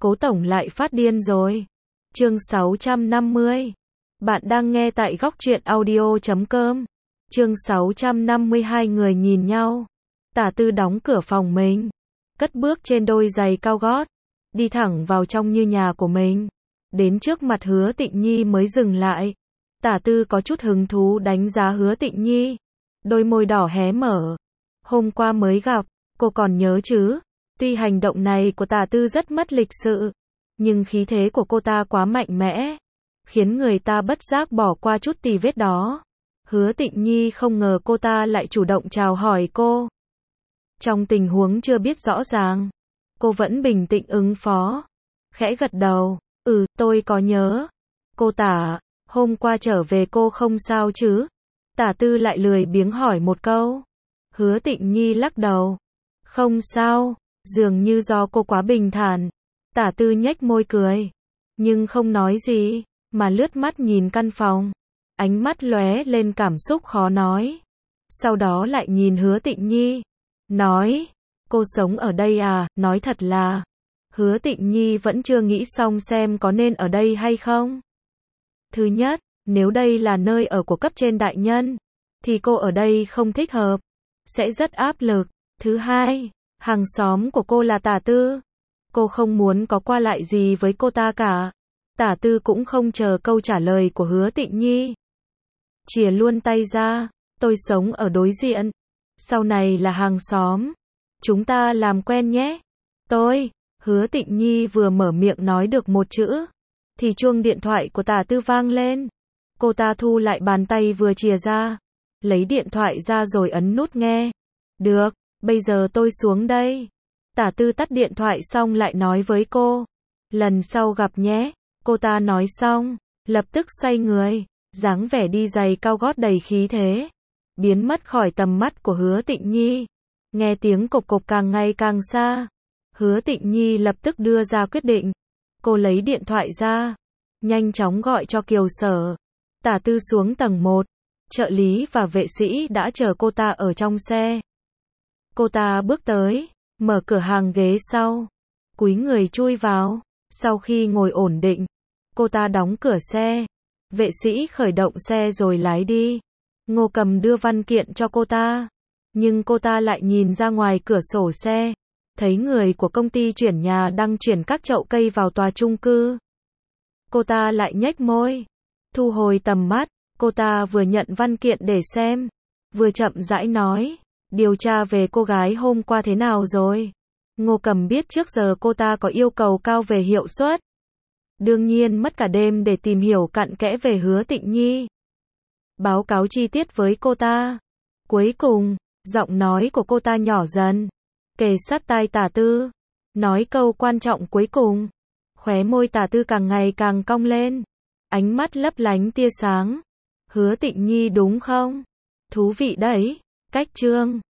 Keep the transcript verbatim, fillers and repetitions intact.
Cố tổng lại phát điên rồi. Chương sáu trăm năm mươi. Bạn đang nghe tại góc truyện audio chấm com. Chương sáu trăm năm mươi hai người nhìn nhau. Tả Tư đóng cửa phòng mình, cất bước trên đôi giày cao gót, đi thẳng vào trong như nhà của mình. Đến trước mặt Hứa Tịnh Nhi mới dừng lại. Tả Tư có chút hứng thú đánh giá Hứa Tịnh Nhi. Đôi môi đỏ hé mở. Hôm qua mới gặp, cô còn nhớ chứ? Tuy hành động này của Tả Tư rất mất lịch sự, nhưng khí thế của cô ta quá mạnh mẽ, khiến người ta bất giác bỏ qua chút tì vết đó. Hứa Tịnh Nhi không ngờ cô ta lại chủ động chào hỏi cô. Trong tình huống chưa biết rõ ràng, cô vẫn bình tĩnh ứng phó, khẽ gật đầu, ừ, tôi có nhớ. Cô Tả, hôm qua trở về cô không sao chứ? Tả Tư lại lười biếng hỏi một câu. Hứa Tịnh Nhi lắc đầu, không sao, dường như do cô quá bình thản. Tả Tư nhếch môi cười, nhưng không nói gì, mà lướt mắt nhìn căn phòng. Ánh mắt lóe lên cảm xúc khó nói. Sau đó lại nhìn Hứa Tịnh Nhi, nói, cô sống ở đây à? Nói thật là, Hứa Tịnh Nhi vẫn chưa nghĩ xong xem có nên ở đây hay không. Thứ nhất, nếu đây là nơi ở của cấp trên đại nhân, thì cô ở đây không thích hợp, sẽ rất áp lực. Thứ hai, hàng xóm của cô là Tả Tư, cô không muốn có qua lại gì với cô ta cả. Tả Tư cũng không chờ câu trả lời của Hứa Tịnh Nhi, chìa luôn tay ra, tôi sống ở đối diện, sau này là hàng xóm, chúng ta làm quen nhé. Tôi, Hứa Tịnh Nhi vừa mở miệng nói được một chữ, thì chuông điện thoại của Tả Tư vang lên. Cô ta thu lại bàn tay vừa chìa ra, lấy điện thoại ra rồi ấn nút nghe. Được, bây giờ tôi xuống đây. Tả Tư tắt điện thoại xong lại nói với cô, lần sau gặp nhé. Cô ta nói xong, lập tức xoay người, dáng vẻ đi giày cao gót đầy khí thế, biến mất khỏi tầm mắt của Hứa Tịnh Nhi. Nghe tiếng cộc cộc càng ngày càng xa, Hứa Tịnh Nhi lập tức đưa ra quyết định. Cô lấy điện thoại ra, nhanh chóng gọi cho Kiều Sở. Tả Tư xuống tầng một, trợ lý và vệ sĩ đã chờ cô ta ở trong xe. Cô ta bước tới, mở cửa hàng ghế sau, cúi người chui vào. Sau khi ngồi ổn định, cô ta đóng cửa xe. Vệ sĩ khởi động xe rồi lái đi. Ngô Cầm đưa văn kiện cho cô ta, nhưng cô ta lại nhìn ra ngoài cửa sổ xe, thấy người của công ty chuyển nhà đang chuyển các chậu cây vào tòa chung cư. Cô ta lại nhếch môi, thu hồi tầm mắt. Cô ta vừa nhận văn kiện để xem, vừa chậm rãi nói, điều tra về cô gái hôm qua thế nào rồi? Ngô Cầm biết trước giờ cô ta có yêu cầu cao về hiệu suất, đương nhiên mất cả đêm để tìm hiểu cặn kẽ về Hứa Tịnh Nhi, báo cáo chi tiết với cô ta. Cuối cùng, giọng nói của cô ta nhỏ dần, kề sát tai Tả Tư, nói câu quan trọng cuối cùng. Khóe môi Tả Tư càng ngày càng cong lên, ánh mắt lấp lánh tia sáng. Hứa Tịnh Nhi đúng không? Thú vị đấy. Cách chương